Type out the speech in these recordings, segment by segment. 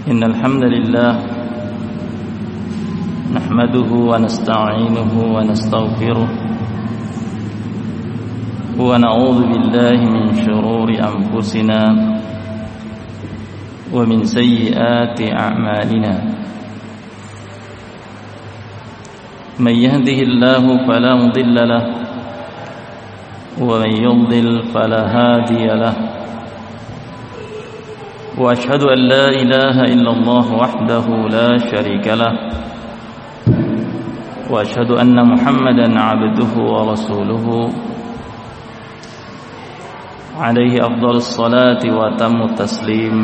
إن الحمد لله نحمده ونستعينه ونستغفره ونعوذ بالله من شرور أنفسنا ومن سيئات أعمالنا من يهده الله فلا مضل له ومن يضلل فلا هادي له وأشهد أن لا إله إلا الله وحده لا شريك له وأشهد أن محمدا عبده ورسوله عليه أفضل الصلاة وأتم التسليم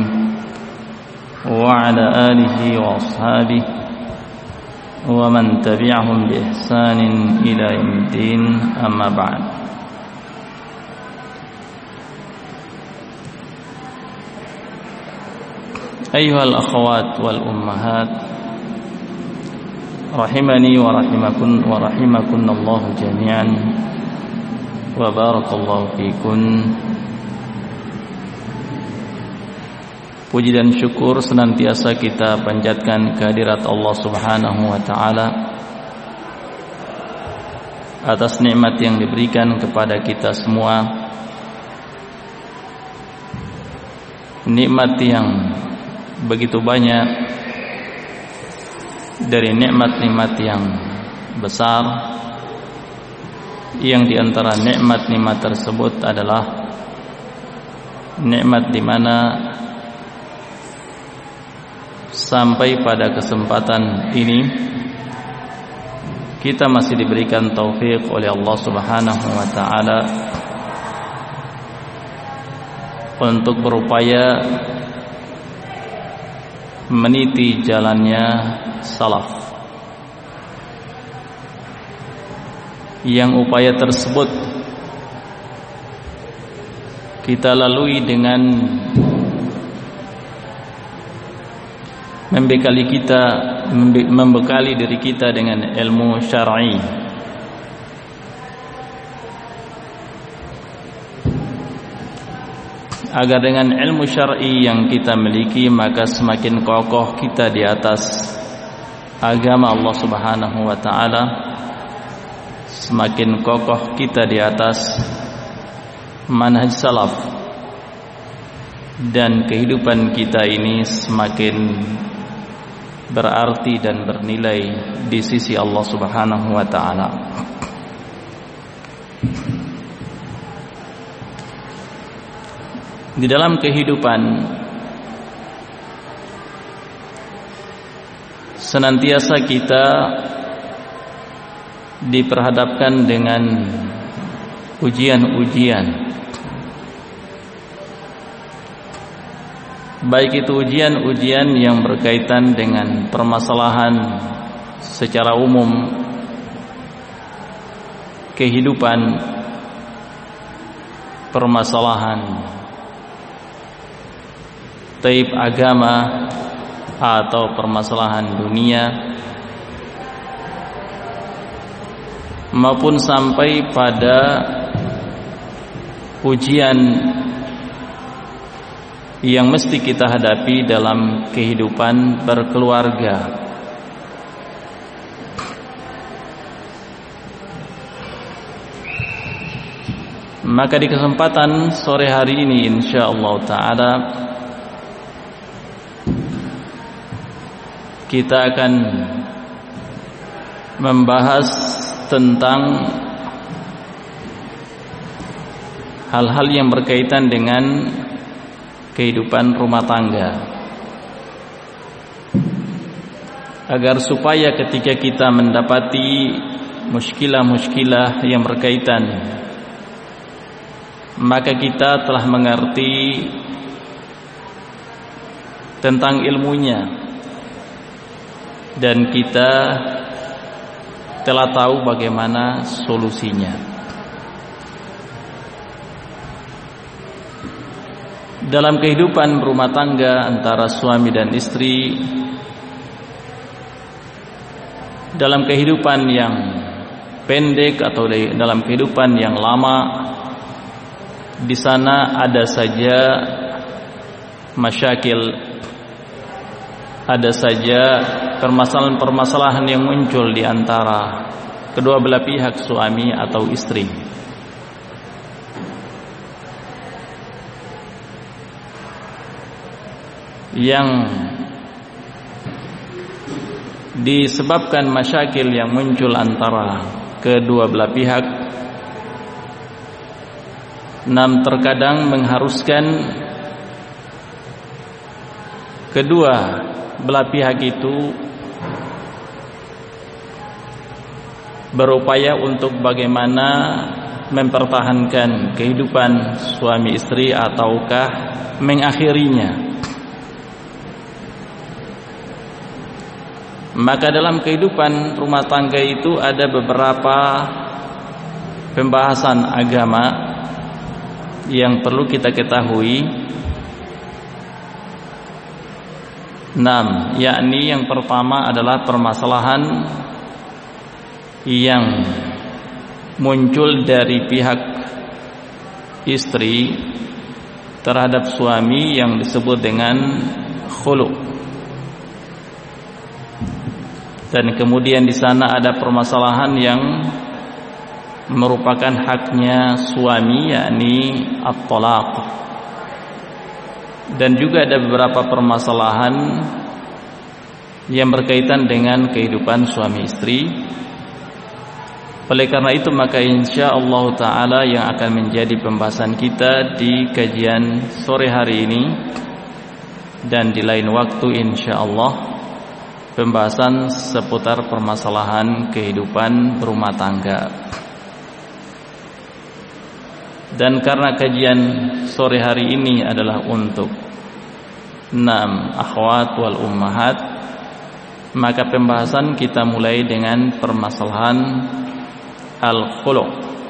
وعلى آله وأصحابه ومن تبعهم بإحسان إلى يوم الدين أما بعد. أيها الأخوات والأمهات رحمني ورحمكن الله جميعا وبارك الله فيكن. Puji dan syukur senantiasa kita panjatkan kehadirat Allah Subhanahu wa taala atas nikmat yang diberikan kepada kita semua, nikmat yang begitu banyak, dari nikmat-nikmat yang besar, yang diantara nikmat-nikmat tersebut adalah nikmat di mana sampai pada kesempatan ini kita masih diberikan taufik oleh Allah Subhanahu wa taala untuk berupaya meniti jalannya salaf, yang upaya tersebut kita lalui dengan membekali diri kita dengan ilmu syar'i, agar dengan ilmu syar'i yang kita miliki maka semakin kokoh kita di atas agama Allah Subhanahu wa taala, semakin kokoh kita di atas manhaj salaf, dan kehidupan kita ini semakin berarti dan bernilai di sisi Allah Subhanahu wa taala. Di dalam kehidupan senantiasa kita diperhadapkan dengan ujian-ujian, baik itu ujian-ujian yang berkaitan dengan permasalahan secara umum kehidupan, permasalahan taib agama atau permasalahan dunia, maupun sampai pada ujian yang mesti kita hadapi dalam kehidupan berkeluarga. Maka di kesempatan sore hari ini insyaallah taala kita akan membahas tentang hal-hal yang berkaitan dengan kehidupan rumah tangga, agar supaya ketika kita mendapati muskilah-muskilah yang berkaitan, maka kita telah mengerti tentang ilmunya dan kita telah tahu bagaimana solusinya. Dalam kehidupan berumah tangga antara suami dan istri, dalam kehidupan yang pendek atau dalam kehidupan yang lama, di sana ada saja masyakil, ada saja permasalahan-permasalahan yang muncul di antara kedua belah pihak suami atau istri. Yang disebabkan masyakil yang muncul antara kedua belah pihak, terkadang mengharuskan kedua belah pihak itu berupaya untuk bagaimana mempertahankan kehidupan suami istri ataukah mengakhirinya. Maka dalam kehidupan rumah tangga itu ada beberapa pembahasan agama yang perlu kita ketahui. Yakni yang pertama adalah permasalahan yang muncul dari pihak istri terhadap suami yang disebut dengan khulu'. Dan kemudian di sana ada permasalahan yang merupakan haknya suami, yakni at-talaq. Dan juga ada beberapa permasalahan yang berkaitan dengan kehidupan suami istri. Oleh karena itu maka insyaallah taala yang akan menjadi pembahasan kita di kajian sore hari ini dan di lain waktu insyaallah, pembahasan seputar permasalahan kehidupan rumah tangga. Dan karena kajian sore hari ini adalah untuk 6 akhwat wal ummahat, maka pembahasan kita mulai dengan permasalahan al-khulu'.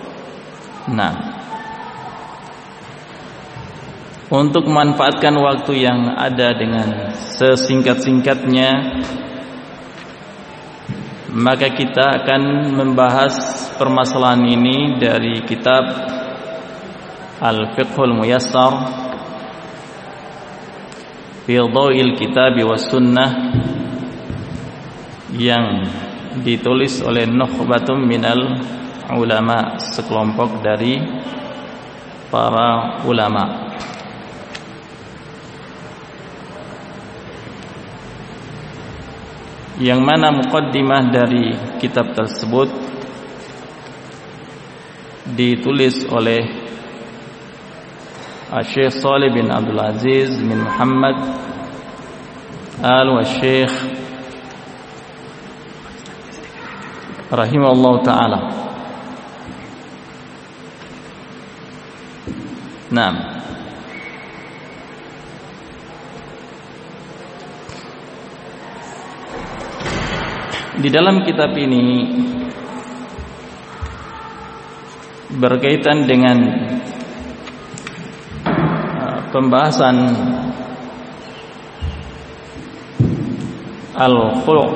Untuk memanfaatkan waktu yang ada dengan sesingkat-singkatnya, maka kita akan membahas permasalahan ini dari kitab Al-Fiqhul Muyassar fi Dhawil Kitab was Sunnah yang ditulis oleh nukhbatum minal ulama, sekelompok dari para ulama. Yang mana muqaddimah dari kitab tersebut ditulis oleh Syekh Shalih bin Abdul Aziz bin Muhammad al-Syekh rahimahullah ta'ala. Di dalam kitab ini berkaitan dengan pembahasan al-khulu'.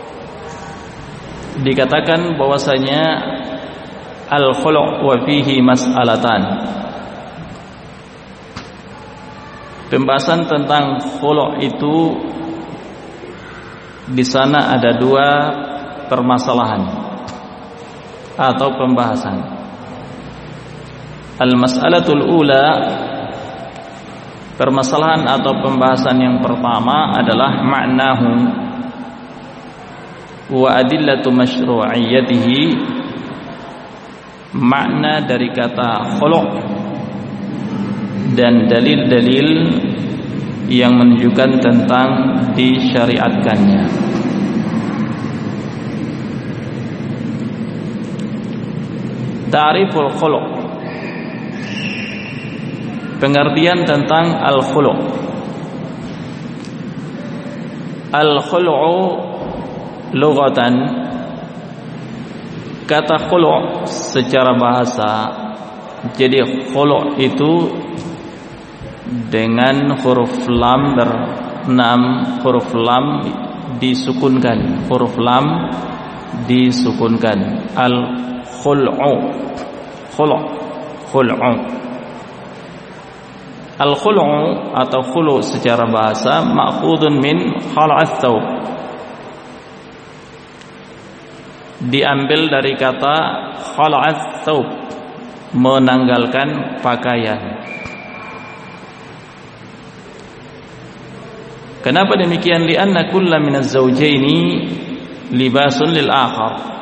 Dikatakan bahwasanya al-khulu' wa fihi mas'alatan. Pembahasan tentang khulu' itu di sana ada 2 permasalahan atau pembahasan. Al-mas'alatul ula, permasalahan atau pembahasan yang pertama adalah ma'nahu wa adillatu masyru'iyyatihi, makna dari kata khulu' dan dalil-dalil yang menunjukkan tentang disyariatkannya. Ta'riful khulu', pengertian tentang al-khulu'. Al-khulu'u lughatan, kata khulu' secara bahasa, jadi khulu' itu dengan huruf lam huruf lam disukunkan, huruf lam disukunkan. Al-khul'u, khulu'. Al-khulu' atau khulu' secara bahasa ma'khudun min khala'at thawb, diambil dari kata khala'at thawb, menanggalkan pakaian. Kenapa demikian? Lianna kulla minaz zawjaini libasun lil akhar.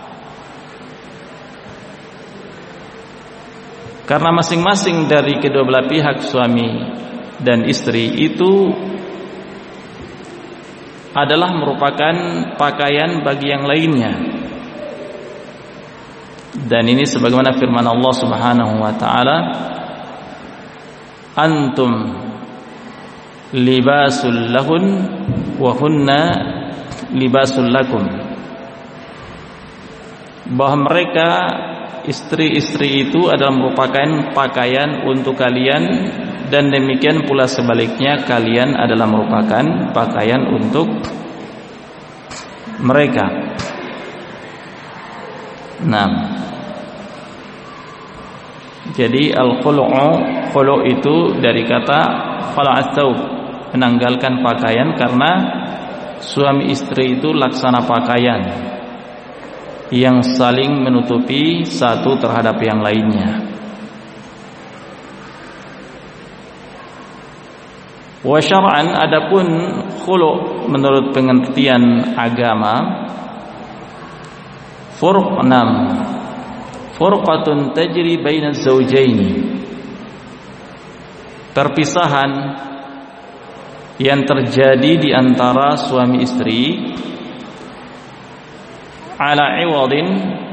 Karena masing-masing dari kedua belah pihak suami dan istri itu adalah merupakan pakaian bagi yang lainnya. Dan ini sebagaimana firman Allah Subhanahu wa taala, antum libasul lahun wa hunna libasul lakum. Bahwa mereka istri-istri itu adalah merupakan pakaian untuk kalian, dan demikian pula sebaliknya, kalian adalah merupakan pakaian untuk mereka. Nah, jadi al-khulu' itu dari kata khala'at thawb, menanggalkan pakaian, karena suami istri itu laksana pakaian yang saling menutupi satu terhadap yang lainnya. Wa syar'an, adapun khulu' menurut pengertian agama, furqatun tajri baina zawjaini, perpisahan yang terjadi di antara suami istri, ala iwadin,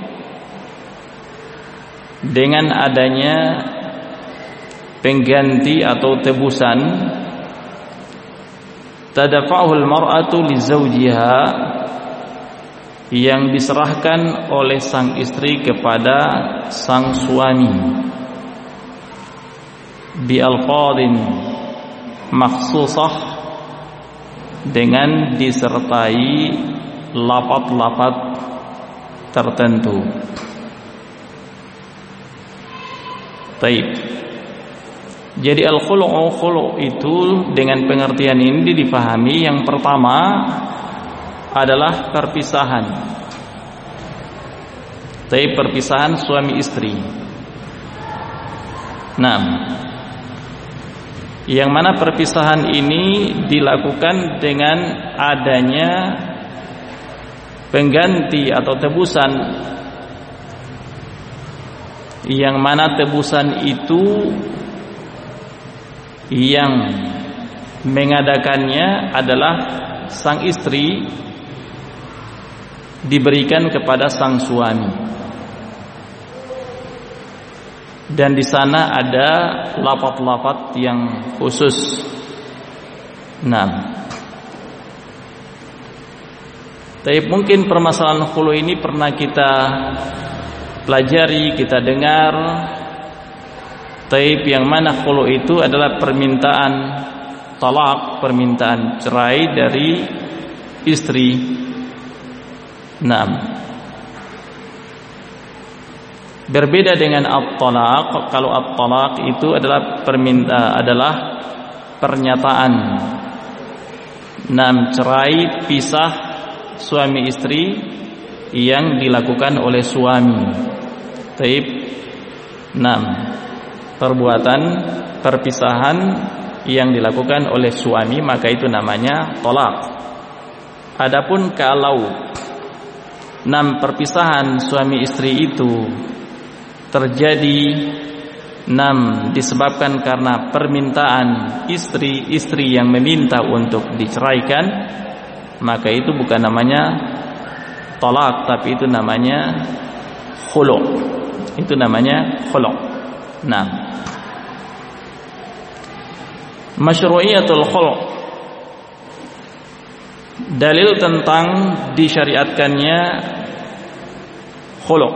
dengan adanya pengganti atau tebusan, tadafa'ul mar'atu li zawjiha, yang diserahkan oleh sang istri kepada sang suami, bi alqadin makhsusah, dengan disertai lapat-lapat tertentu. Baik. Jadi al-khulu' itu dengan pengertian ini dipahami, yang pertama adalah perpisahan. Baik, perpisahan suami istri. Nah, yang mana perpisahan ini dilakukan dengan adanya pengganti atau tebusan, yang mana tebusan itu yang mengadakannya adalah sang istri, diberikan kepada sang suami, dan di sana ada lapat-lapat yang khusus. Nah, tapi mungkin permasalahan khulu ini pernah kita pelajari, kita dengar. Tapi yang mana khulu itu adalah permintaan talak, permintaan cerai dari istri. Nah, berbeda dengan at-talaq. Kalau at-talaq itu adalah pernyataan, cerai, pisah suami istri yang dilakukan oleh suami. Taib. Perbuatan perpisahan yang dilakukan oleh suami, maka itu namanya talaq. Adapun kalau perpisahan suami istri itu terjadi disebabkan karena permintaan istri yang meminta untuk diceraikan, maka itu bukan namanya talak, tapi itu namanya khulu'. Itu namanya khulu'. Masyru'iyatul khulu', dalil tentang disyariatkannya khulu'.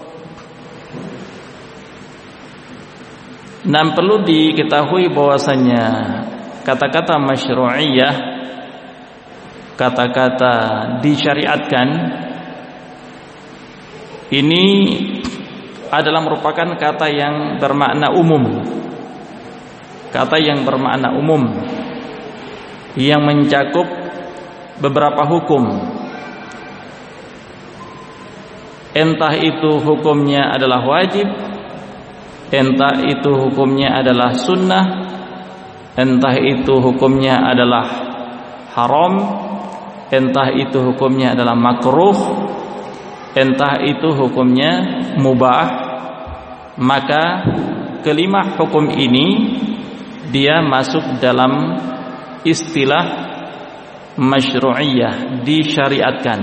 Perlu diketahui bahwasanya kata-kata masyru'iyah, kata-kata disyariatkan, ini adalah merupakan kata yang bermakna umum. kata yang bermakna umum yang mencakup beberapa hukum, entah itu hukumnya adalah wajib, entah itu hukumnya adalah sunnah, entah itu hukumnya adalah haram, entah itu hukumnya adalah makruh, entah itu hukumnya mubah, maka kelima hukum ini dia masuk dalam istilah masyru'iyah, disyariatkan.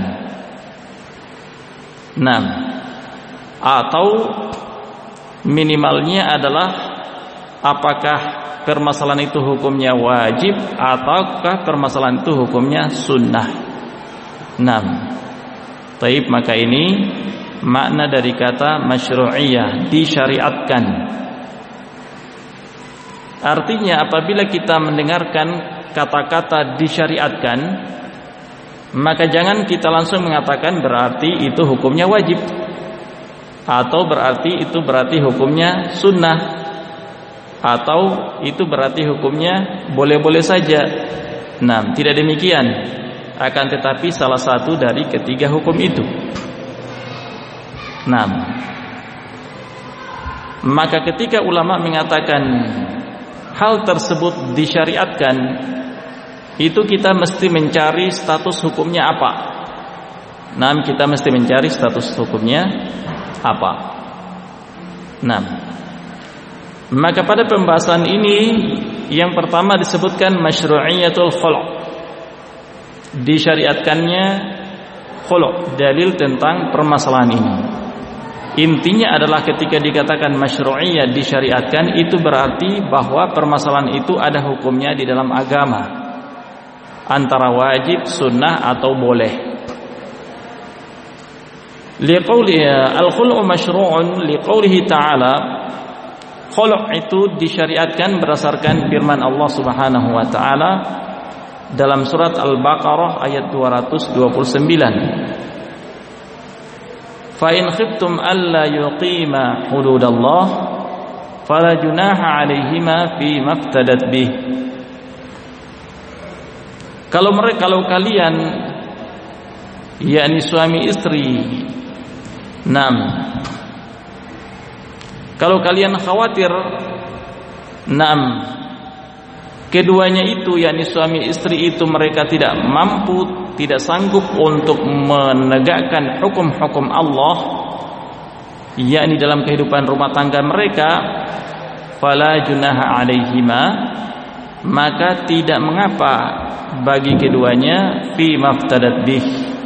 Nah, atau minimalnya adalah apakah permasalahan itu hukumnya wajib ataukah permasalahan itu hukumnya sunnah. Nah, taib, maka ini makna dari kata masyru'iyah, disyariatkan. Artinya apabila kita mendengarkan kata-kata disyariatkan, maka jangan kita langsung mengatakan berarti itu hukumnya wajib, atau berarti hukumnya sunnah, atau itu berarti hukumnya boleh-boleh saja. Nah, tidak demikian, akan tetapi salah satu dari ketiga hukum itu. Nah, maka ketika ulama mengatakan hal tersebut disyariatkan, itu kita mesti mencari status hukumnya apa. Nah, kita mesti mencari status hukumnya apa. Nah, maka pada pembahasan ini yang pertama disebutkan masyru'iyatul khulu', disyariatkannya khulu', dalil tentang permasalahan ini. Intinya adalah ketika dikatakan masyru'iyah, disyariatkan, itu berarti bahwa permasalahan itu ada hukumnya di dalam agama, antara wajib, sunnah, atau boleh. Liqaulihi al-khulu' masyru'un liqaulihi ta'ala, khulu' itu disyariatkan berdasarkan firman Allah Subhanahu wa taala dalam surat Al-Baqarah ayat 229. Fa in khiftum alla yuqima hududallah fala junaha 'alaihima fi maftadat bih. Kalau kalian, yakni suami istri, kalau kalian khawatir, keduanya itu, yakni suami istri itu, mereka tidak mampu, tidak sanggup untuk menegakkan hukum-hukum Allah, yakni dalam kehidupan rumah tangga mereka, fala junaha 'alaihima, maka tidak mengapa bagi keduanya fi maftadat bih,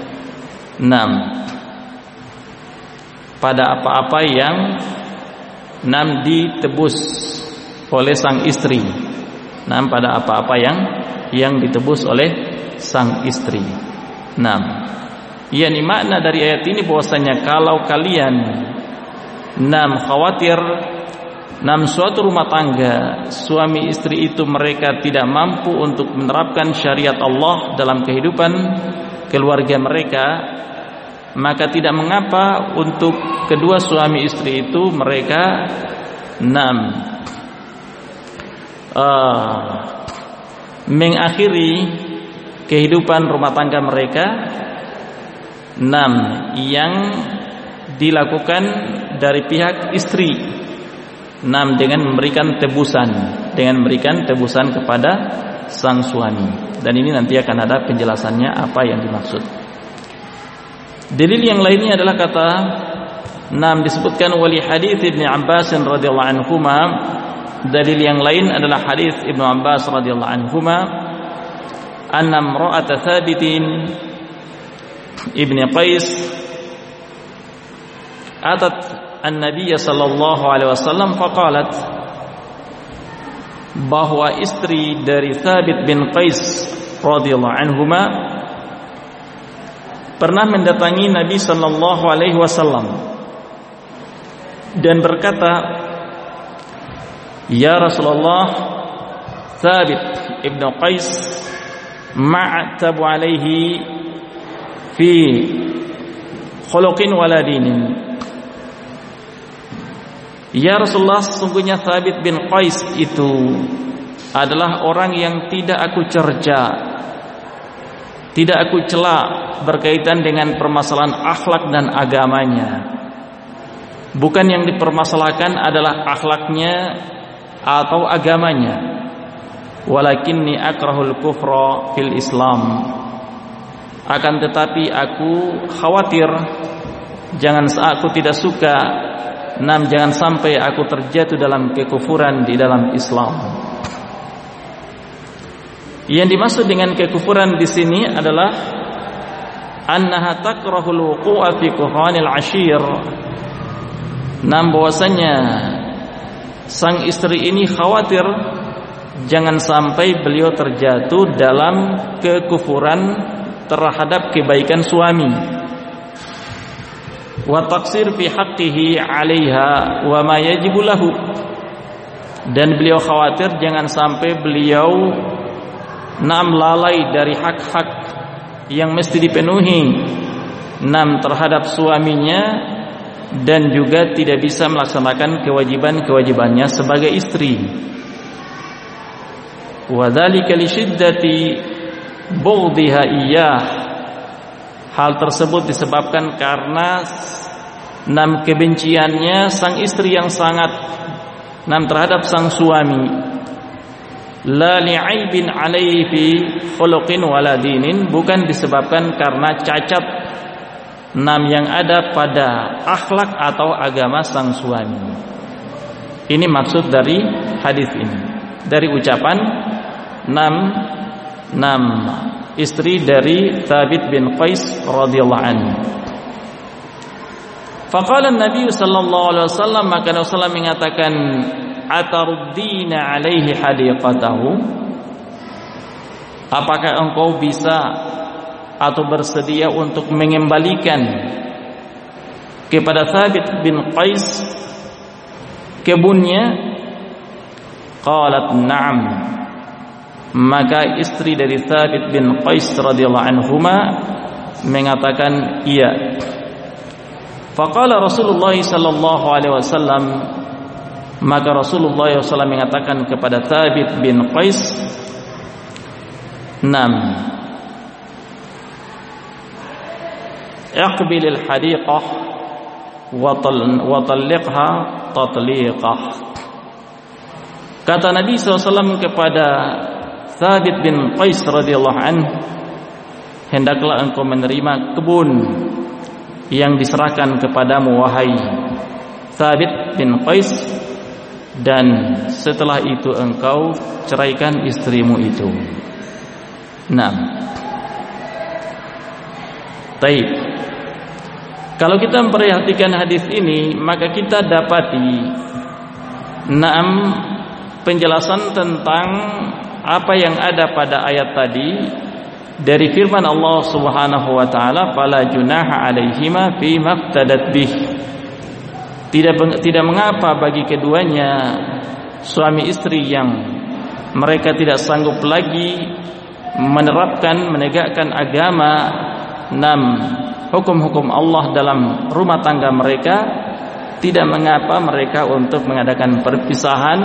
pada apa-apa yang ditebus oleh sang istri, pada apa-apa yang ditebus oleh sang istri. Yakni makna dari ayat ini bahwasanya kalau kalian khawatir suatu rumah tangga, suami istri itu mereka tidak mampu untuk menerapkan syariat Allah dalam kehidupan keluarga mereka, maka tidak mengapa untuk kedua suami istri itu mereka mengakhiri kehidupan rumah tangga mereka yang dilakukan dari pihak istri, dengan memberikan tebusan kepada sang suami. Dan ini nanti akan ada penjelasannya apa yang dimaksud. Dalil yang lainnya adalah kata disebutkan wali hadits Ibnu Abbas radhiyallahu anhuma. Dalil yang lain adalah hadis Ibnu Abbas radhiyallahu anhuma, anna imra'ata Thabitin ibni Qais atat an-nabiy sallallahu alaihi wasallam faqalat, bahwa istri dari Thabit bin Qais radhiyallahu anhuma pernah mendatangi Nabi sallallahu alaihi wasallam dan berkata, ya Rasulullah, Thabit ibn Qais ma'tabu alaihi fi khuluqin wala dinin. Ya Rasulullah, sesungguhnya Thabit bin Qais itu adalah orang yang tidak aku cerca, tidak aku cela berkaitan dengan permasalahan akhlak dan agamanya. Bukan yang dipermasalahkan adalah akhlaknya atau agamanya. Walakinni akrahul kufra fil Islam. Akan tetapi aku khawatir, aku tidak suka, jangan sampai aku terjatuh dalam kekufuran di dalam Islam. Yang dimaksud dengan kekufuran di sini adalah annaha takrahul wuqu'a fi kuhanil ashir. Bahwasanya sang istri ini khawatir jangan sampai beliau terjatuh dalam kekufuran terhadap kebaikan suami. Wa taqsir fi haqqihi 'alaiha wa ma yajibu lahu. Dan beliau khawatir jangan sampai beliau lalai dari hak-hak yang mesti dipenuhi terhadap suaminya, dan juga tidak bisa melaksanakan kewajiban-kewajibannya sebagai istri. Wa dzalika li syiddati bughdhiha iyyah. Hal tersebut disebabkan karena kebenciannya sang istri yang sangat terhadap sang suami. La li'aibin alaihi fi khuluqin wala dinin, bukan disebabkan karena cacat yang ada pada akhlak atau agama sang suami. Ini maksud dari hadis ini, dari ucapan istri dari Thabit bin Qais radhiyallahu anhu. Faqala an-nabiy sallallahu alaihi wasallam, maka Rasulullah mengatakan, ataruddina alaihi hadiqatahu. Apakah engkau bisa atau bersedia untuk mengembalikan kepada Thabit bin Qais kebunnya? Qalat na'am. Maka istri dari Thabit bin Qais radhiyallahu anhuma mengatakan iya. Faqala Rasulullah sallallahu alaihi wasallam, maka Rasulullah SAW mengatakan kepada Thabit bin Qais, aqbilil hadiqah wa talliqha tatliqah. Kata Nabi SAW kepada Thabit bin Qais radhiyallahu anhu, hendaklah engkau menerima kebun yang diserahkan kepadamu wahai Thabit bin Qais, dan setelah itu engkau ceraikan istrimu itu. Taib. Kalau kita memperhatikan hadis ini, maka kita dapati penjelasan tentang apa yang ada pada ayat tadi dari firman Allah Subhanahu wa taala, fala junaha alaihima fi maftadat bih. Tidak mengapa bagi keduanya, suami istri yang mereka tidak sanggup lagi menegakkan agama, hukum-hukum Allah dalam rumah tangga mereka, tidak mengapa mereka untuk mengadakan perpisahan,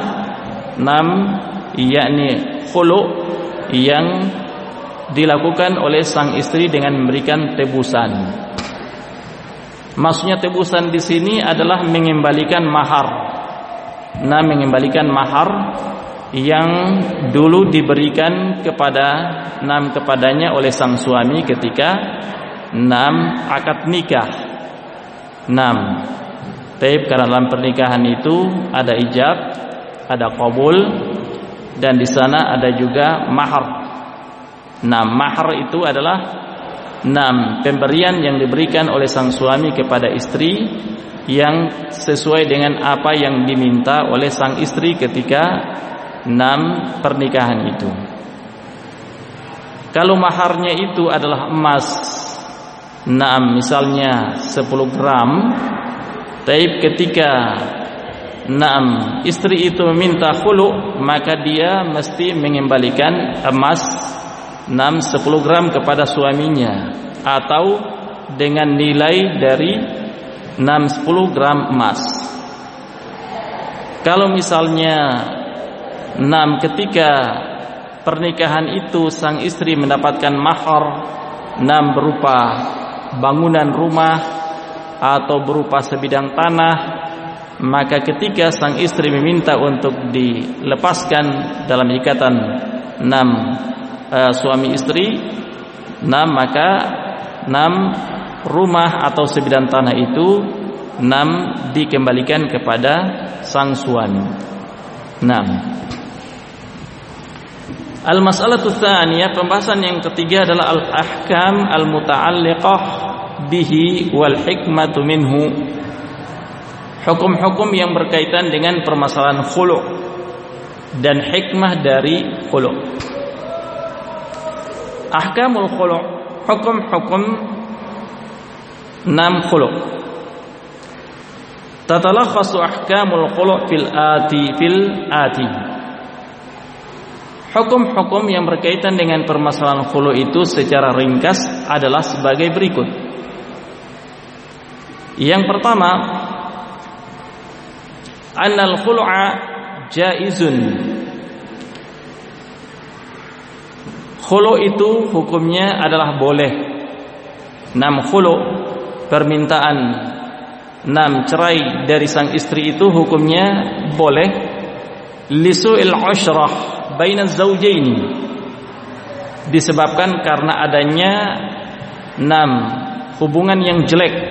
yakni khulu, yang dilakukan oleh sang istri dengan memberikan tebusan. Maksudnya tebusan di sini adalah mengembalikan mahar. Mengembalikan mahar yang dulu diberikan kepadanya oleh sang suami ketika akad nikah. Tapi karena dalam pernikahan itu ada ijab, ada qabul, dan di sana ada juga mahar. Mahar itu adalah pemberian yang diberikan oleh sang suami kepada istri yang sesuai dengan apa yang diminta oleh sang istri ketika pernikahan itu. Kalau maharnya itu adalah emas, misalnya 10 gram, tapi ketika istri itu meminta khulu, maka dia mesti mengembalikan emas 10 gram kepada suaminya, atau dengan nilai dari 10 gram emas. Kalau misalnya ketika pernikahan itu sang istri mendapatkan mahar berupa bangunan rumah atau berupa sebidang tanah, maka ketika sang istri meminta untuk dilepaskan dalam ikatan suami istri, maka rumah atau sebidang tanah itu dikembalikan kepada sang suami. Al-mas'alatu tsaniyah, pembahasan yang ketiga adalah al-ahkam al-muta'alliqah bihi wal hikmatu minhu. Hukum-hukum yang berkaitan dengan permasalahan khulu' dan hikmah dari khulu'. Ahkamul khulu', hukum-hukum khulu'. Tatalakhasu ahkamul khulu' fil ati. Hukum-hukum yang berkaitan dengan permasalahan khulu' itu secara ringkas adalah sebagai berikut. Yang pertama, annal khulu'a jaizun. Khulu' itu hukumnya adalah boleh. Khulu', permintaan cerai dari sang istri itu hukumnya boleh. Lisu'il ushrah baina zawjaini, disebabkan karena adanya hubungan yang jelek,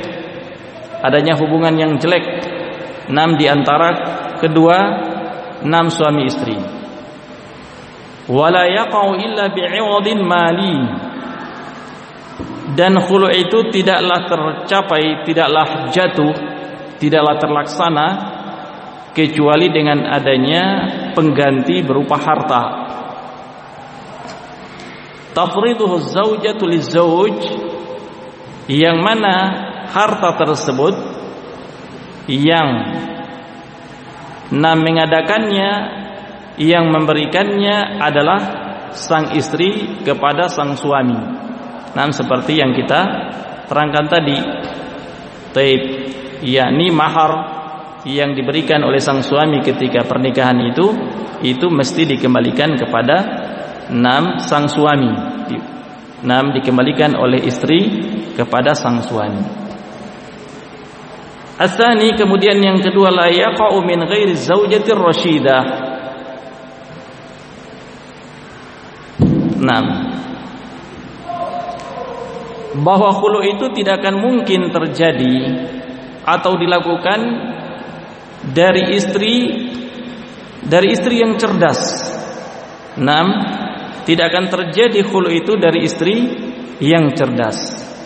di antara kedua suami istri. Wala yaqau illa bi'iwadin mali, dan khulu' itu tidaklah tercapai, tidaklah jatuh, tidaklah terlaksana kecuali dengan adanya pengganti berupa harta. Tafriduhu zaujatu lizauj, yang mana harta tersebut yang mengadakannya, yang memberikannya adalah sang istri kepada sang suami. Seperti yang kita terangkan tadi, yakni mahar yang diberikan oleh sang suami ketika pernikahan itu mesti dikembalikan kepada sang suami, dikembalikan oleh istri kepada sang suami. Asani, kemudian yang kedua, la yaqa'u min ghairi zaujatir rasyidah. Bahwa khulu' itu tidak akan mungkin terjadi atau dilakukan dari istri yang cerdas. Tidak akan terjadi khulu' itu dari istri yang cerdas.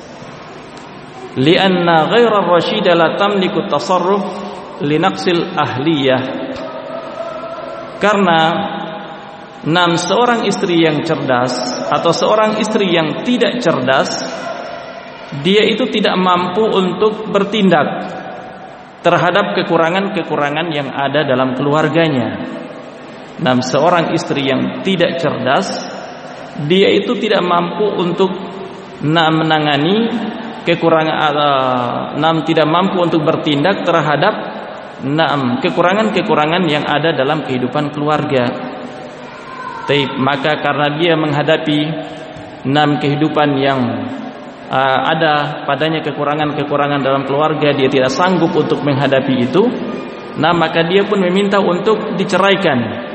Lianna ghairar rasyidah la tamliku tasarruf linaqsil ahliyah. Karena seorang istri yang cerdas atau seorang istri yang tidak cerdas, dia itu tidak mampu untuk bertindak terhadap kekurangan-kekurangan yang ada dalam keluarganya. Seorang istri yang tidak cerdas, dia itu tidak mampu untuk menangani kekurangan, tidak mampu untuk bertindak terhadap kekurangan-kekurangan yang ada dalam kehidupan keluarga. Maka karena dia menghadapi kehidupan yang ada padanya kekurangan-kekurangan dalam keluarga, dia tidak sanggup untuk menghadapi itu, maka dia pun meminta untuk diceraikan.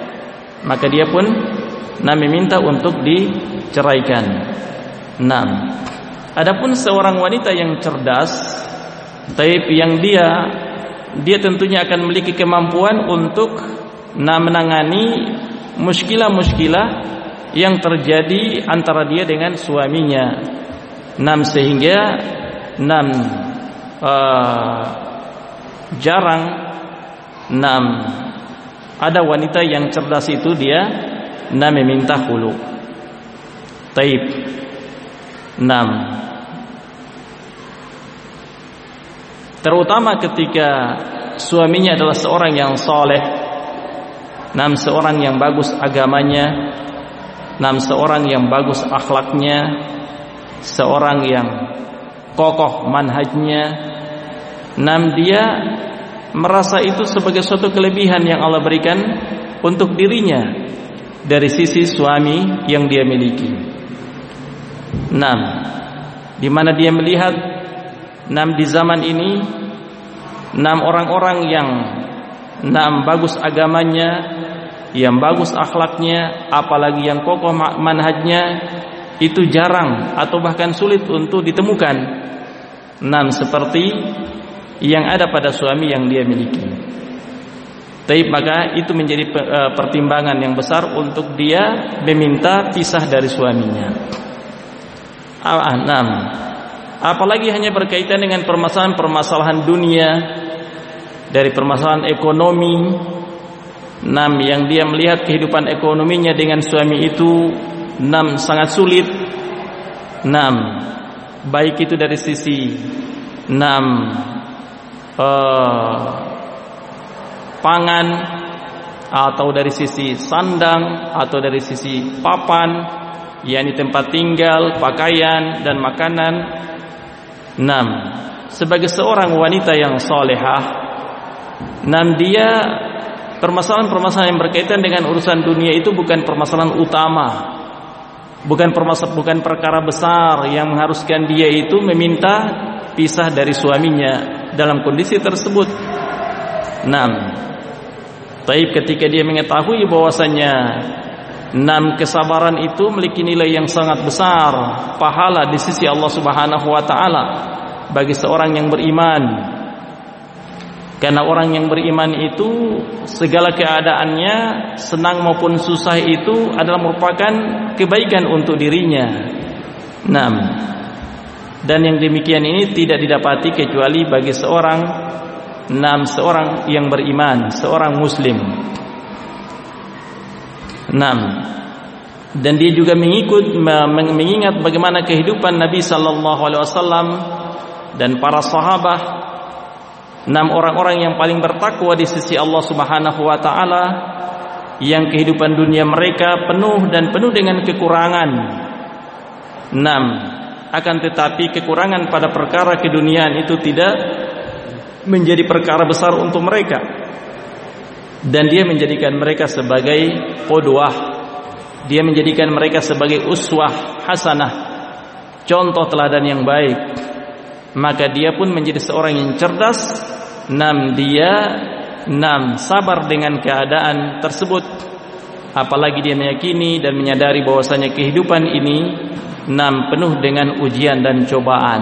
Adapun seorang wanita yang cerdas, yang dia tentunya akan memiliki kemampuan untuk menangani muskilah-muskilah yang terjadi antara dia dengan suaminya. Sehingga jarang ada wanita yang cerdas itu dia meminta khulu'. Terutama ketika suaminya adalah seorang yang saleh, seorang yang bagus agamanya, seorang yang bagus akhlaknya, seorang yang kokoh manhajnya, dia merasa itu sebagai suatu kelebihan yang Allah berikan untuk dirinya dari sisi suami yang dia miliki. 6. Di mana dia melihat 6 di zaman ini 6 orang-orang yang 6 bagus agamanya, yang bagus akhlaknya, apalagi yang kokoh manhajnya, itu jarang atau bahkan sulit untuk ditemukan 6 seperti yang ada pada suami yang dia miliki. Tapi maka itu menjadi pertimbangan yang besar untuk dia meminta pisah dari suaminya. 6. Apalagi hanya berkaitan dengan permasalahan dunia, dari permasalahan ekonomi. 6. Yang dia melihat kehidupan ekonominya dengan suami itu 6 sangat sulit. 6. Baik itu dari sisi 6 pangan, atau dari sisi sandang, atau dari sisi papan, yakni tempat tinggal, pakaian dan makanan. 6. Sebagai seorang wanita yang salehah, 6 dia permasalahan-permasalahan yang berkaitan dengan urusan dunia itu bukan permasalahan utama, bukan perkara besar yang mengharuskan dia itu meminta pisah dari suaminya dalam kondisi tersebut. 6. Taib ketika dia mengetahui bahwasanya 6 kesabaran itu memiliki nilai yang sangat besar, pahala di sisi Allah Subhanahu wa taala bagi seorang yang beriman. Karena orang yang beriman itu segala keadaannya, senang maupun susah, itu adalah merupakan kebaikan untuk dirinya. 6. Dan yang demikian ini tidak didapati kecuali bagi seorang seorang yang beriman, seorang muslim. 6. Dan dia juga mengingat bagaimana kehidupan Nabi sallallahu alaihi wasallam dan para sahabat, 6 orang-orang yang paling bertakwa di sisi Allah Subhanahu wa taala, yang kehidupan dunia mereka penuh dengan kekurangan. 6. Akan tetapi kekurangan pada perkara keduniaan itu tidak menjadi perkara besar untuk mereka, dan dia menjadikan mereka sebagai qudwah, dia menjadikan mereka sebagai uswah hasanah, contoh teladan yang baik. Maka dia pun menjadi seorang yang cerdas. 6. Dia 6 sabar dengan keadaan tersebut, apalagi dia meyakini dan menyadari bahwasanya kehidupan ini 6 penuh dengan ujian dan cobaan.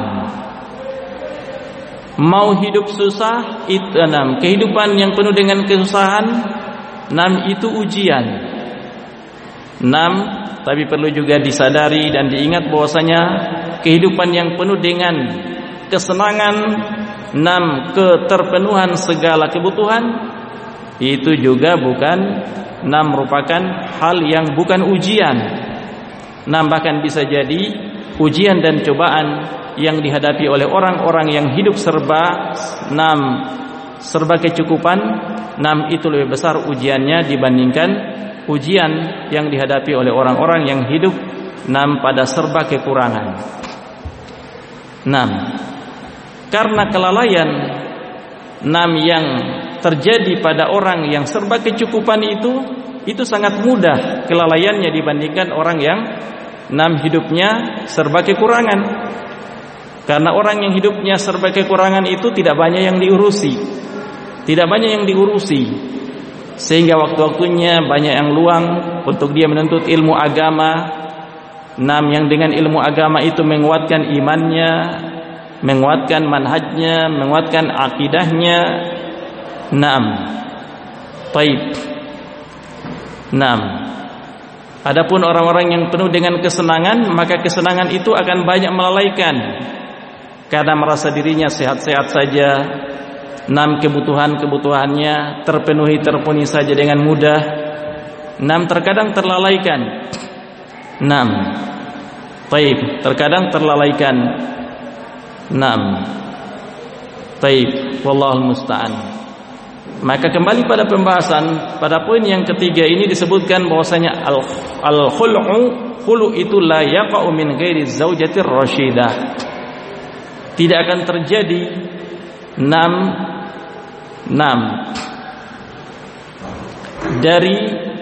Mau hidup susah, itu 6. Kehidupan yang penuh dengan kesusahan, 6 itu ujian. 6. Tapi perlu juga disadari dan diingat bahwasanya kehidupan yang penuh dengan kesenangan, 6 keterpenuhan segala kebutuhan, itu juga bukan 6 merupakan hal yang bukan ujian. 6 bahkan bisa jadi ujian dan cobaan yang dihadapi oleh orang-orang yang hidup serba kecukupan. 6 itu lebih besar ujiannya dibandingkan ujian yang dihadapi oleh orang-orang yang hidup 6 pada serba kekurangan. 6. Karena kelalaian 6 yang terjadi pada orang yang serba kecukupan itu sangat mudah kelalaiannya dibandingkan orang yang 6 hidupnya serba kekurangan. Karena orang yang hidupnya serba kekurangan itu tidak banyak yang diurusi, sehingga waktu-waktunya banyak yang luang untuk dia menuntut ilmu agama. 6 yang dengan ilmu agama itu menguatkan imannya, menguatkan manhajnya, menguatkan akidahnya. 6. Taib. 6. Adapun orang-orang yang penuh dengan kesenangan, maka kesenangan itu akan banyak melalaikan, karena merasa dirinya sehat-sehat saja. 6 kebutuhannya terpenuhi saja dengan mudah. 6 terkadang terlalaikan. 6. Taib. Terkadang terlalaikan. 6. Taib. Wallahul musta'an. Maka kembali pada pembahasan, pada poin yang ketiga ini disebutkan bahwasanya khulu itu la yaqa'u min ghairi zaujatir rasyidah. Tidak akan terjadi 6 dari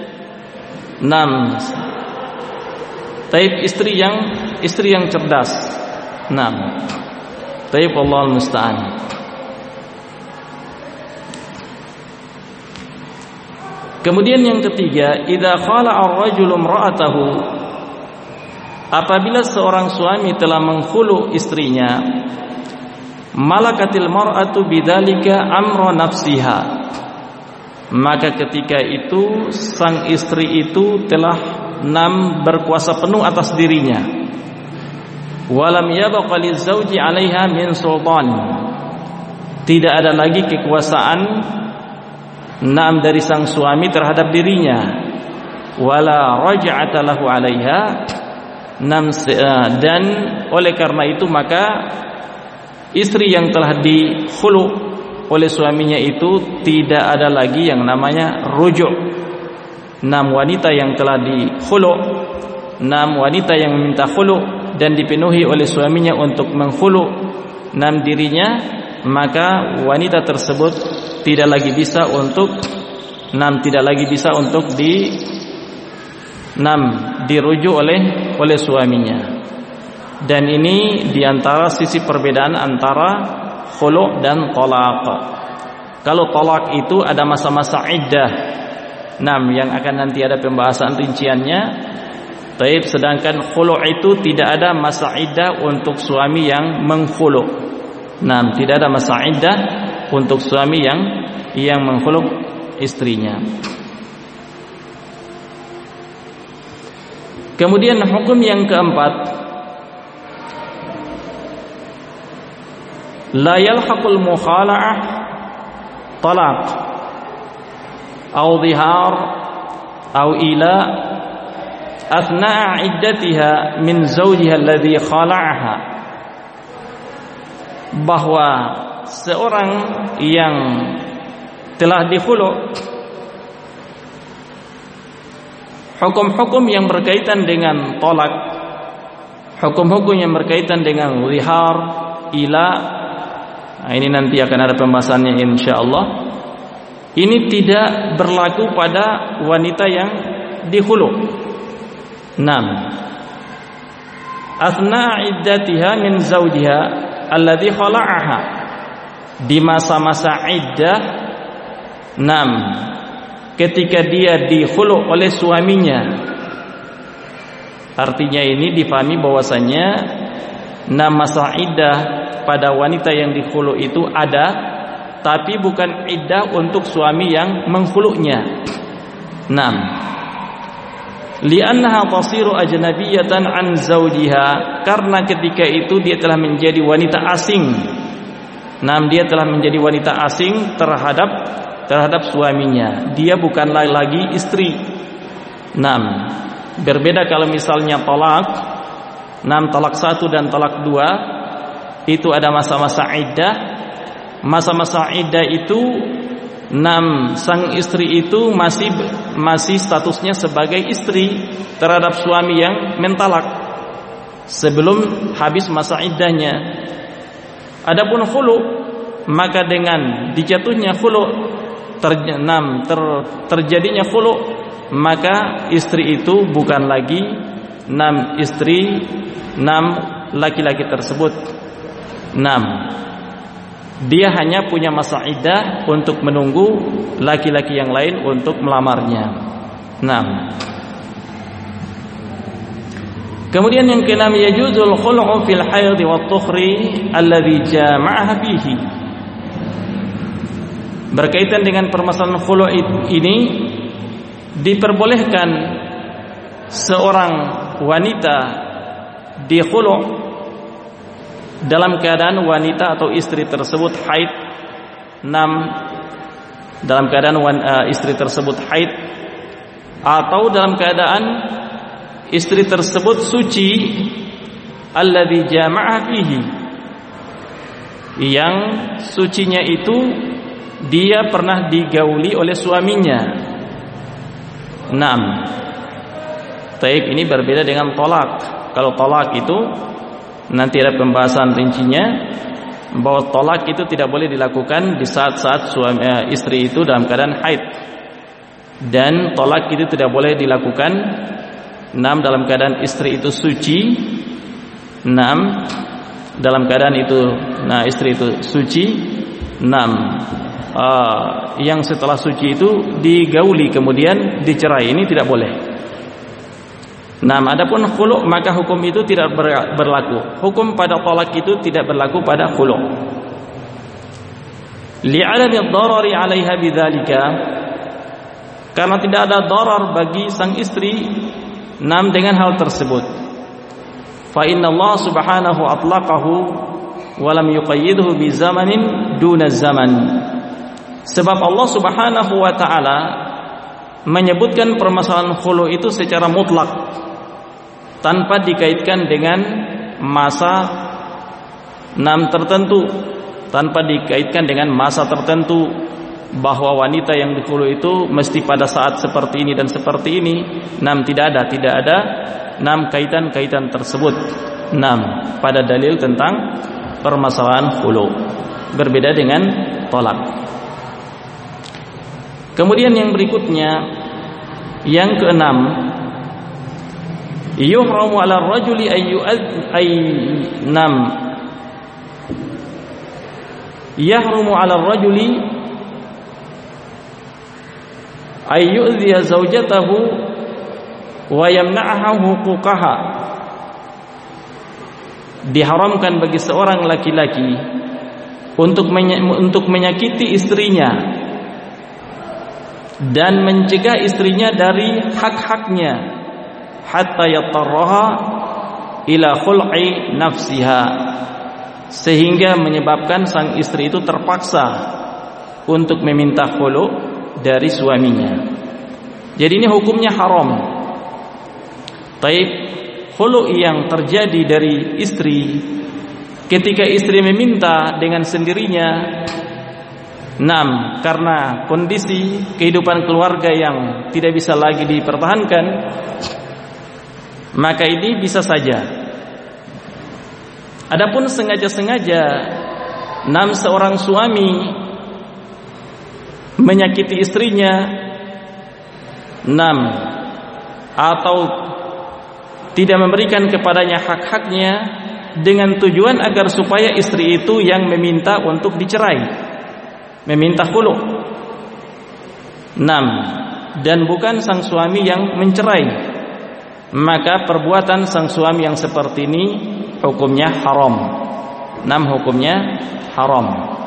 6. Taib istri yang cerdas. 6. Taib Allah musta'an. Kemudian yang ketiga, idza khala'a ar-rajulu imra'atahu, apabila seorang suami telah mengkhulu istrinya, malakatil mar'atu bidzalika amra nafsiha, maka ketika itu sang istri itu telah berkuasa penuh atas dirinya. Walam yabqa lizauji 'alaiha min sultan, tidak ada lagi kekuasaan dari sang suami terhadap dirinya. Wala raj'ata lahu 'alaiha, dan oleh karena itu maka istri yang telah dikhulu oleh suaminya itu tidak ada lagi yang namanya rujuk. Wanita yang telah dikhulu, wanita yang meminta khulu dan dipenuhi oleh suaminya untuk mengkhulu dirinya, maka wanita tersebut tidak lagi bisa untuk dirujuk oleh suaminya. Dan ini diantara sisi perbedaan antara khulu dan talaq. Kalau talaq itu ada masa-masa iddah, yang akan nanti ada pembahasan rinciannya. Taib, sedangkan khulu itu tidak ada masa iddah untuk suami yang mengkhulu. Tidak ada masa iddah untuk suami yang mengkhulu istrinya. Kemudian hukum yang keempat, la yalhaqul mukhala'ah talaq au dhihar au ila athna'a iddatiha min zawjiha alladhi khala'aha, bahwa seorang yang telah dikhulu, hukum-hukum yang berkaitan dengan tolak, hukum-hukum yang berkaitan dengan zihar, ila, ini nanti akan ada pembahasannya insyaallah. Ini tidak berlaku pada wanita yang dikhulu. 6. Athna'a iddatiha min zawjiha alladhi khala'aha, di masa-masa iddah, ketika dia dikhulu oleh suaminya. Artinya ini difahami bahwasanya masa iddah pada wanita yang dikhulu itu ada, tapi bukan iddah untuk suami yang mengkhulunya. Li'annaha tasiru ajnabiyatan an zawjiha, karena ketika itu dia telah menjadi wanita asing. Dia telah menjadi wanita asing terhadap suaminya. Dia bukanlah lagi istri. Berbeda kalau misalnya talak, talak 1 dan talak 2 itu ada masa-masa iddah. Masa-masa iddah itu sang istri itu masih statusnya sebagai istri terhadap suami yang mentalak sebelum habis masa iddahnya. Adapun khulu, maka dengan dijatuhnya khulu, terjadinya khulu, maka istri itu bukan lagi istri laki-laki tersebut. Dia hanya punya masa iddah untuk menunggu laki-laki yang lain untuk melamarnya. Kemudian yang keenam, yajuzul khul'u fil haidh wat tukhri alladhi jama'aha fihi. Berkaitan dengan permasalahan khulu' ini, diperbolehkan seorang wanita di khulu' dalam keadaan wanita atau istri tersebut haid, dalam keadaan istri tersebut haid, atau dalam keadaan istri tersebut suci, alladzi jama'a fihi, yang sucinya itu dia pernah digauli oleh suaminya. Taib, ini berbeda dengan tolak. Kalau tolak itu nanti ada pembahasan rincinya, bahwa tolak itu tidak boleh dilakukan di saat-saat istri itu dalam keadaan haid. dan tolak itu tidak boleh dilakukan dalam keadaan istri itu suci. Dalam keadaan itu istri itu suci. Yang setelah suci itu digauli kemudian dicerai, ini tidak boleh. Adapun khulu' maka hukum itu tidak berlaku. Hukum pada tolak itu tidak berlaku pada khulu'. Li'alami ad-darari 'alaiha bidzalika, karena tidak ada darar bagi sang istri dengan hal tersebut. Fa inna Allah subhanahu atlaqahu wa lam yuqayyidhu bi zamanin duna zaman. Sebab Allah subhanahu wa ta'ala menyebutkan permasalahan khulu itu secara mutlak, tanpa dikaitkan dengan masa tertentu, tanpa dikaitkan dengan masa tertentu, bahwa wanita yang dikhulu itu mesti pada saat seperti ini dan seperti ini. Tidak ada kaitan-kaitan tersebut pada dalil tentang permasalahan khulu. Berbeda dengan tolak. Kemudian yang berikutnya, yang keenam, yuhramu 'ala ar-rajuli yahrumu 'ala ar-rajuli ay yu'dhiya zawjatahu wa yamna'aha huquqaha. Diharamkan bagi seorang laki-laki untuk menyakiti istrinya dan mencegah istrinya dari hak-haknya, hatta yatarraha ila khul'i nafsiha, sehingga menyebabkan sang istri itu terpaksa untuk meminta khulu' dari suaminya. Jadi ini hukumnya haram. Taib, khulu' yang terjadi dari istri ketika istri meminta dengan sendirinya, karena kondisi kehidupan keluarga yang tidak bisa lagi dipertahankan, maka ini bisa saja. Adapun sengaja-sengaja seorang suami menyakiti istrinya, atau tidak memberikan kepadanya hak-haknya dengan tujuan agar supaya istri itu yang meminta untuk dicerai, meminta khulu', dan bukan sang suami yang mencerai, maka perbuatan sang suami yang seperti ini hukumnya haram. Hukumnya haram.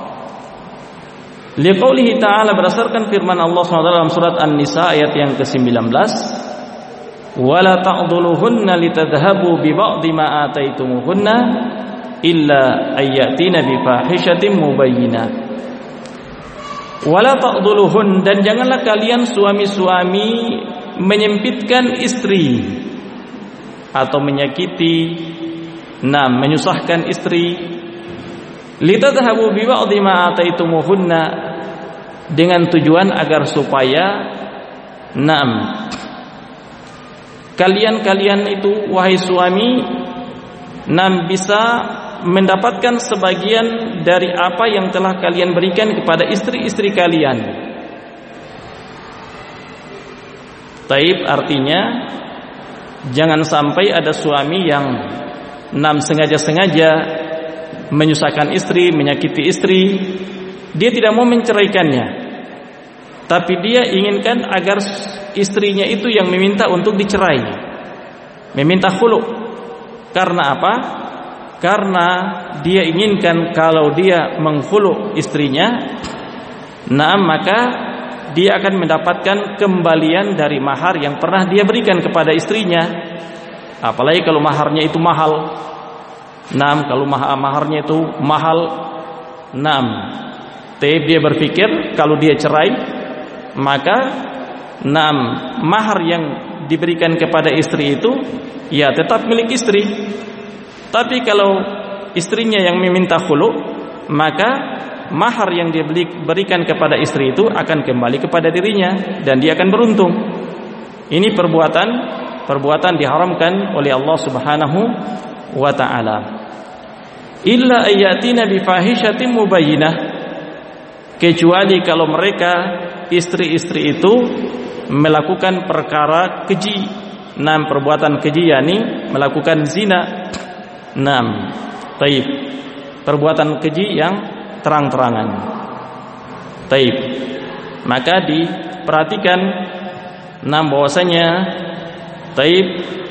Liqaulihi ta'ala, berdasarkan firman Allah SWT dalam surat An-Nisa ayat yang ke-19, wala ta'dhuluhunna litadhhabu bi ba'dhi ma ataitumuhunna illa ayyatina bi fahishatin mubayyinah. Wala ta'dhuluhun, dan janganlah kalian suami-suami menyempitkan istri atau menyakiti, menyusahkan istri, litadhhabu bi ba'dhi ma ataitumuhunna, dengan tujuan agar supaya kalian itu wahai suami bisa mendapatkan sebagian dari apa yang telah kalian berikan kepada istri-istri kalian. Taib, artinya jangan sampai ada suami yang sengaja-sengaja menyusahkan istri, menyakiti istri. Dia tidak mau menceraikannya, tapi dia inginkan agar istrinya itu yang meminta untuk dicerai, meminta khulu'. Karena apa? Karena dia inginkan kalau dia mengkhulu' istrinya, maka dia akan mendapatkan kembalian dari mahar yang pernah dia berikan kepada istrinya. Apalagi kalau maharnya itu mahal. Kalau maharnya itu mahal, dia berpikir kalau dia cerai, maka mahar yang diberikan kepada istri itu ya tetap milik istri. Tapi kalau istrinya yang meminta khulu', maka mahar yang dia berikan kepada istri itu akan kembali kepada dirinya dan dia akan beruntung. Ini perbuatan diharamkan oleh Allah Subhanahu wa ta'ala. Illa ayatina bi fahishatin mubayyinah, kecuali kalau mereka istri-istri itu melakukan perkara keji, 6 perbuatan keji yakni melakukan zina. 6. Taib. Perbuatan keji yang terang-terangan. Taib. Maka diperhatikan 6 bahwasanya taib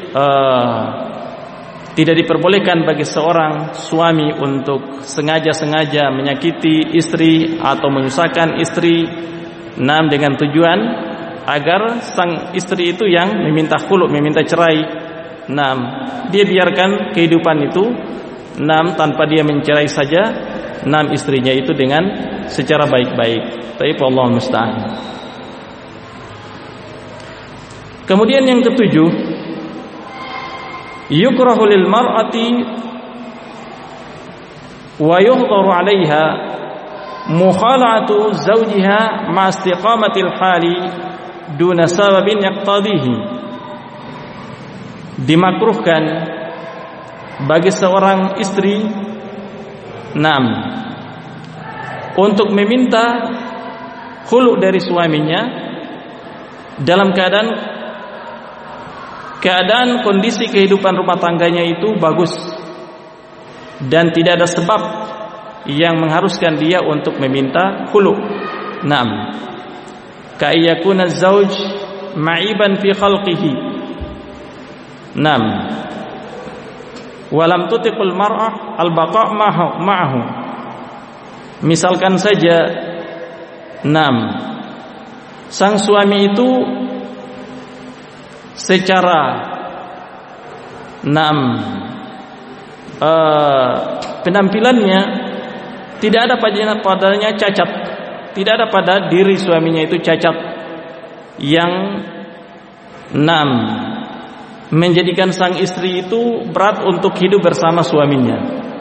tidak diperbolehkan bagi seorang suami untuk sengaja-sengaja menyakiti istri atau menyusahkan istri, 6 dengan tujuan agar sang istri itu yang meminta khulu, meminta cerai, 6 dia biarkan kehidupan itu, 6 tanpa dia mencerai saja, 6 istrinya itu dengan secara baik-baik. Tapi Allah musta'an. Kemudian yang ketujuh, yukrahu lil mar'ati wa yuhdharu 'alaiha mukhala'atu zawjiha ma istiqamatil hali duna sababin yaqtadihi. Dimakruhkan bagi seorang istri, 6 untuk meminta khulu dari suaminya dalam keadaan kondisi kehidupan rumah tangganya itu bagus dan tidak ada sebab yang mengharuskan dia untuk meminta khulu. 6 ka'iyakuna az-zawj ma'iban fi khalqihi. 6 walam tutiqul mar'ah al-baqa' ma'ahu. Misalkan saja 6 sang suami itu secara 6 penampilannya tidak ada padanya cacat, tidak ada pada diri suaminya itu cacat yang 6 menjadikan sang istri itu berat untuk hidup bersama suaminya.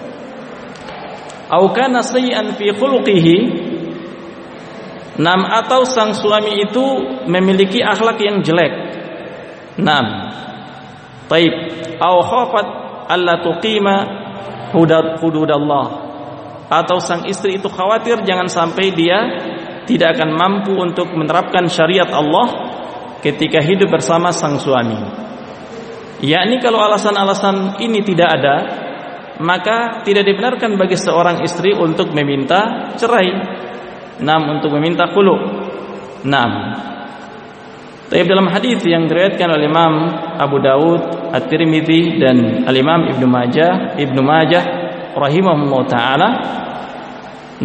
Au kana sayyan fi khuluqihi, 6 atau sang suami itu memiliki akhlak yang jelek. 6 taib au khafat alla tuqima hududallah, atau sang istri itu khawatir jangan sampai dia tidak akan mampu untuk menerapkan syariat Allah ketika hidup bersama sang suami. Yakni kalau alasan-alasan ini tidak ada, maka tidak dibenarkan bagi seorang istri untuk meminta cerai, 6 untuk meminta khulu. 6 Tapi dalam hadis yang diriwayatkan oleh Imam Abu Dawud, At-Tirmidzi dan Al-Imam Ibnu Majah rahimahullah taala, 6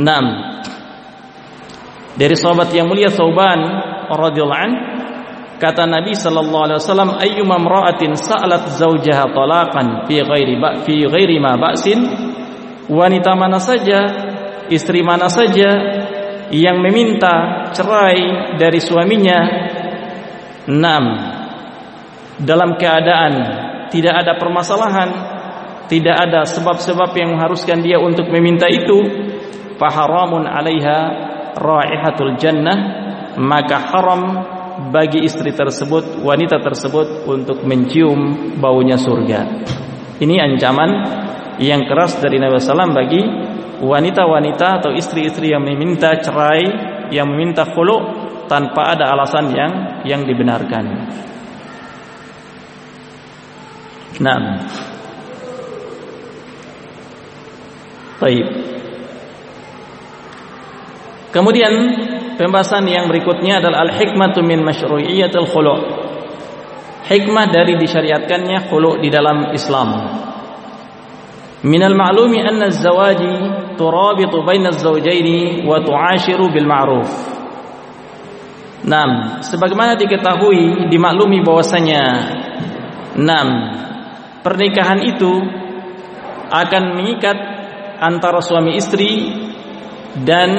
dari sahabat yang mulia Tsauban radhiyallahu anhu, kata Nabi sallallahu alaihi wasallam, ayyuma imra'atin sa'alat zawjaha talaqan fi ghairi ma ba'sin, wanita mana saja, istri mana saja yang meminta cerai dari suaminya, 6 dalam keadaan tidak ada permasalahan, tidak ada sebab-sebab yang mengharuskan dia untuk meminta itu, faharamun 'alaiha raihatul jannah, maka haram bagi istri tersebut, wanita tersebut, untuk mencium baunya surga. Ini ancaman yang keras dari Nabi SAW bagi wanita-wanita atau istri-istri yang meminta cerai, yang meminta khulu tanpa ada alasan yang dibenarkan. Nah, baik. Kemudian pembahasan yang berikutnya adalah al-hikmatu min masyru'iyyatil khulu'. Hikmah dari disyariatkannya khulu' di dalam Islam. Minal ma'lumi anna az-zawaji turabitu baina az-zawjaini wa tu'ashiru bil ma'ruf. Naam, sebagaimana diketahui, dimaklumi bahwasanya pernikahan itu akan mengikat antara suami istri dan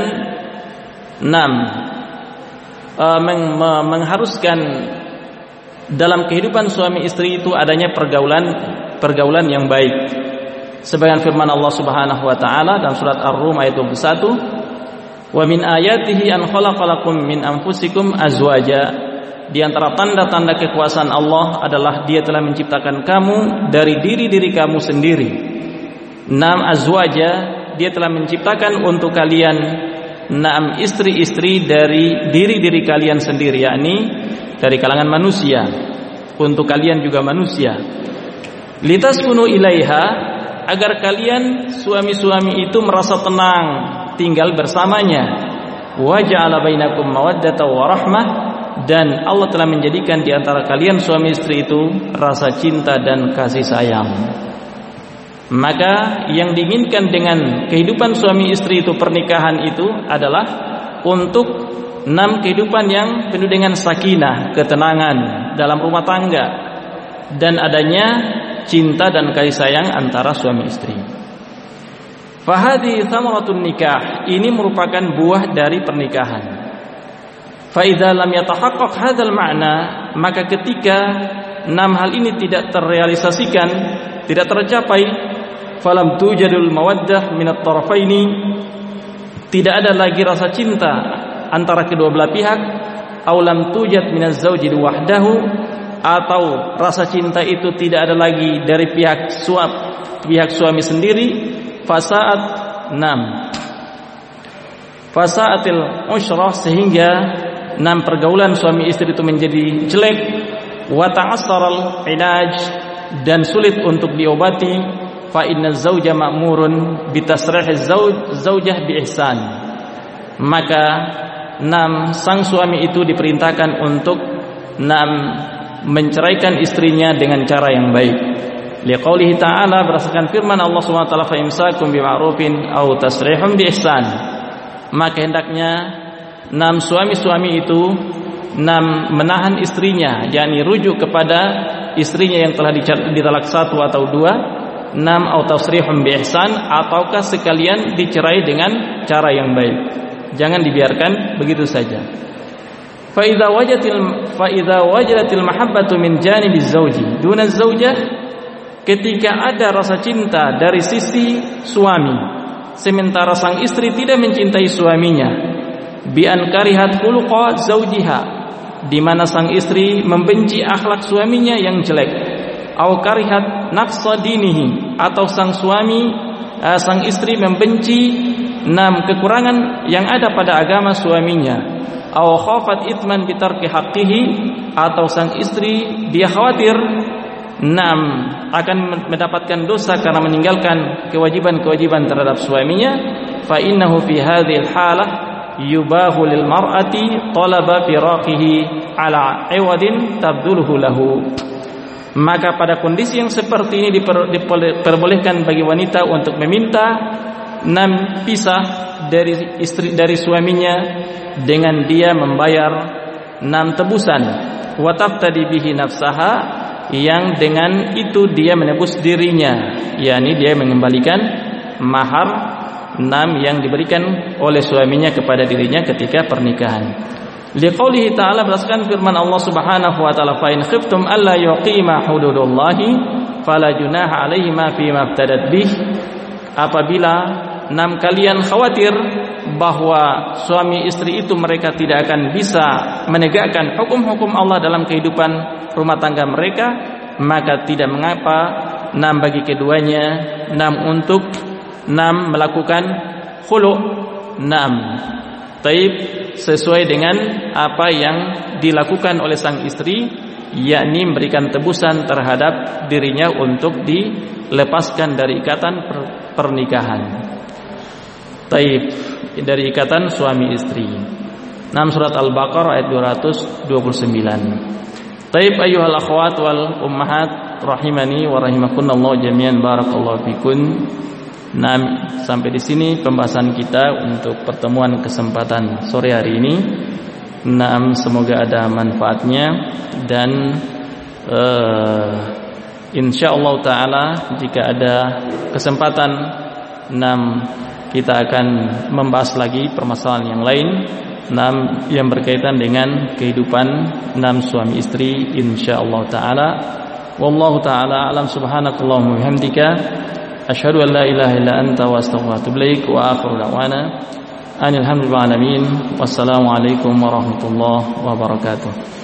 mengharuskan dalam kehidupan suami istri itu adanya pergaulan yang baik. Sebagaimana firman Allah Subhanahu wa taala dalam surat Ar-Rum ayat 21, "Wa min ayatihi an khalaqalakum min anfusikum azwaja." Di antara tanda-tanda kekuasaan Allah adalah Dia telah menciptakan kamu dari diri-diri kamu sendiri. Azwaja, Dia telah menciptakan untuk kalian istri-istri dari diri-diri kalian sendiri, yakni dari kalangan manusia, untuk kalian juga manusia. Litaskunu ilaiha, agar kalian suami-suami itu merasa tenang tinggal bersamanya. Wa ja'ala bainakum mawaddatan wa rahmah, dan Allah telah menjadikan di antara kalian suami istri itu rasa cinta dan kasih sayang. Maka yang diinginkan dengan kehidupan suami istri itu, pernikahan itu adalah untuk 6 kehidupan yang penuh dengan sakinah, ketenangan dalam rumah tangga, dan adanya cinta dan kasih sayang antara suami istri. Fahadi thamaratun nikah, ini merupakan buah dari pernikahan. Fa idza lam yatahaqqaq hadzal ma'na, maka ketika 6 hal ini tidak terrealisasikan, tidak tercapai, falam tujadul mawaddah minat tarafaini, tidak ada lagi rasa cinta antara kedua belah pihak, aw lam tujad minaz zawji wahdahu, atau rasa cinta itu tidak ada lagi dari pihak suami sendiri, fasaatil ushrah, sehingga 6 pergaulan suami istri itu menjadi jelek, wa ta'assaral ilaj, dan sulit untuk diobati, fa inna zawja ma'murun bitasrihiz zawjah bi ihsan, maka 6 sang suami itu diperintahkan untuk 6 menceraikan istrinya dengan cara yang baik. Liqaulihi ta'ala, berdasarkan firman Allah Subhanahu wa taala, fa imsakum bima'rufin aw tasrihum bi ihsan, maka hendaknya 6 suami-suami itu 6 menahan istrinya, yakni rujuk kepada istrinya yang telah ditalak 1 atau 2, 6 aw tasrihum bi ihsan, ataukah sekalian dicerai dengan cara yang baik. Jangan dibiarkan begitu saja. Fa idza wajadatil mahabbatu min janibiz zawji duna zaujah, ketika ada rasa cinta dari sisi suami sementara sang istri tidak mencintai suaminya, bi an karihat khuluqa zawjiha, di mana sang istri membenci akhlak suaminya yang jelek, au karihat naqsa dinihi, atau sang istri membenci 6 kekurangan yang ada pada agama suaminya, aw khafat ithman bi tarki haqqihi, atau sang istri dia khawatir 6 akan mendapatkan dosa karena meninggalkan kewajiban-kewajiban terhadap suaminya, fa innahu fi hadhil halah yubahu lil mar'ati talaba firaqihi ala iwadin tabduluhu lahu, maka pada kondisi yang seperti ini diperbolehkan bagi wanita untuk meminta 6 pisah dari suaminya dengan dia membayar 6 tebusan, wa taftadi bihi nafsaha, yang dengan itu dia menebus dirinya, yakni dia mengembalikan mahar 6 yang diberikan oleh suaminya kepada dirinya ketika pernikahan. Liqaulihi ta'ala, berdasarkan firman Allah Subhanahu wa taala, fa in khiftum alla yuqima hududallahi fala junaha 'alaihima fima iftadat bih, apabila 6 kalian khawatir bahwa suami istri itu mereka tidak akan bisa menegakkan hukum-hukum Allah dalam kehidupan rumah tangga mereka, maka tidak mengapa 6 bagi keduanya 6 untuk 6 melakukan khulu', 6 taib, sesuai dengan apa yang dilakukan oleh sang istri, yakni memberikan tebusan terhadap dirinya untuk dilepaskan dari ikatan pernikahan, taib, dari ikatan suami istri. 6 surat Al-Baqarah ayat 229. Taib ayyuhal akhwat wal ummahat rahimani wa rahimakunallahu jami'an, barakallahu fikun. Nah, sampai di sini pembahasan kita untuk pertemuan kesempatan sore hari ini. Nah, semoga ada manfaatnya, dan insyaallah taala jika ada kesempatan kita akan membahas lagi permasalahan yang lain yang berkaitan dengan kehidupan 6 suami istri insyaallah taala. Wallahu taala alam, subhanakallahumma wa bihamdika asyhadu an la ilaha illa anta wa astaghfiruka wa atubu ilaik, wa akhiru da'wana anil hamdulillahi alamin. Wassalamu alaikum warahmatullahi wabarakatuh.